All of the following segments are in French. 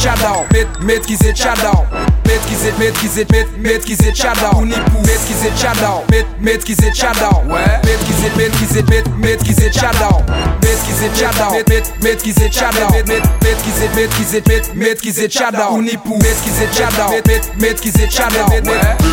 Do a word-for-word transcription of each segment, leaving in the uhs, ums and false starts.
tchadao, maîtriser tchadao, maîtriser, maîtriser, maîtriser tchadao, on y pour maîtriser tchadao, maîtriser tchadao, ouais, maîtriser, maîtriser, maîtriser tchadao, maîtriser tchadao, maîtriser tchadao, maîtriser, maîtriser, maîtriser tchadao, on y pour maîtriser tchadao, maîtriser tchadao, ouais,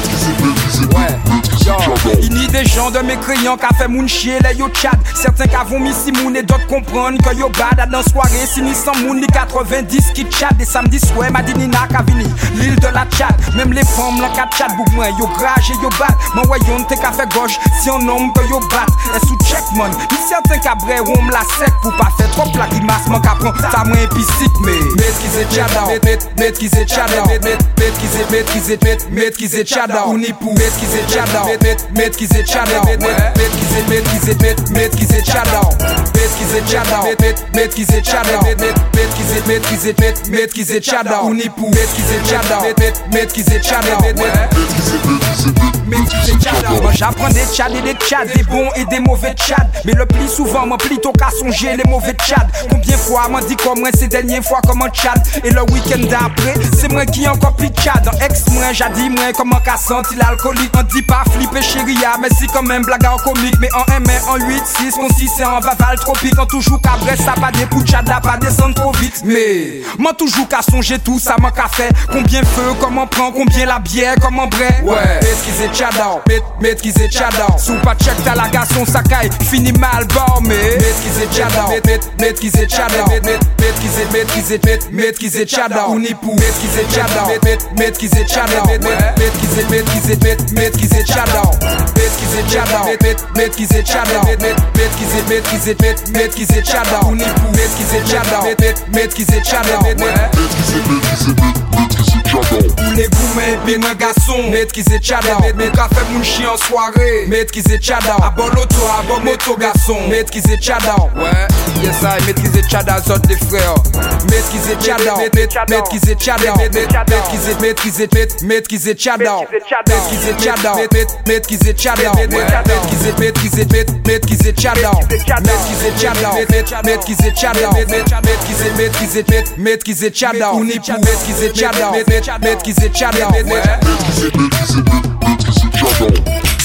il n'y des gens de mécréants qui fait moun chier les yo tchad. Certains qui avons mis si moun et d'autres comprennent que yo bad dans soirée. Si ni sans moun ni quatre-vingt-dix qui tchad. Des samedis soir Madini n'a qu'à venir l'île de la Tchad. Même les femmes là qui tchad bouk moi yo grage et yo bad. Mon voyon te qu'a fait gauche si on nomme que yo bat. Et sous check man. Ni certains cabrés ou la sec pour pas faire trop la grimace. Mon capron ça moins épicycle mais maîtriser tchadao, maîtriser tchadao, maîtriser, maîtriser, maîtriser tchadao. On y pour maîtriser tchadao, maîtriser tchadao, maîtriser, maîtriser, maîtriser tchadao, maîtriser tchadao, maîtriser tchadao, maîtriser, maîtriser, maîtriser tchadao. On y pour maîtriser tchadao, maîtriser tchadao, maîtriser tchadao. Moi j'apprends des tchad et des tchad, des bons et des mauvais tchad. Mais le plus souvent m'en plutôt qu'à songer les mauvais tchad. Combien de fois m'en dit comme moi ces dernières fois comme un tchad. Et le week-end d'après c'est moi qui encore plus tchad. En ex moi j'ai dit moi comment qu'à senti l'alcoolique. On dit pas flipper chéria mais si quand même blague en comique. Mais en M un, en huit, six, on six c'est en vaval tropique. En toujours qu'à bresse ça pas des coups de tchad là pas descendre trop vite. Mais m'en toujours qu'à songer tout ça m'en qu'à fait. Combien feu, comment prend, combien la bière, comment bray. Ouais, maîtriser tchadao, maîtriser tchadao. Sous pas check t'as la garçon ça caille, fini mal bon mais maîtriser tchadao, maîtriser tchadao, maîtriser, maîtriser, maîtriser tchadao. On y pour maîtriser tchadao, maîtriser tchadao, maîtriser, maîtriser, maîtriser tchadao, maîtriser tchadao, maîtriser tchadao, maîtriser, maîtriser, maîtriser tchadao. On y pour maîtriser tchadao, maîtriser tchadao, maîtriser, maîtriser, maîtriser tchadao. Pour les gourmets bien un garçon, maîtriser tchadao, mais qu'a fait mon chien en soirée, maîtriser tchadao. À bon auto, à bon moto garçon, maîtriser tchadao. Ouais, yes I maîtriser tchadao, zot les frères. Maîtriser tchadao, maîtriser tchadao, maîtriser, maîtriser, maîtriser tchadao, maîtriser tchadao, maîtriser tchadao, maîtriser, maîtriser, maîtriser tchadao, maîtriser tchadao, maîtriser tchadao, maîtriser, maîtriser, maîtriser tchadao. On y pour maîtriser tchadao, maîtriser tchadao, maîtriser, maîtriser, maîtriser tchadao.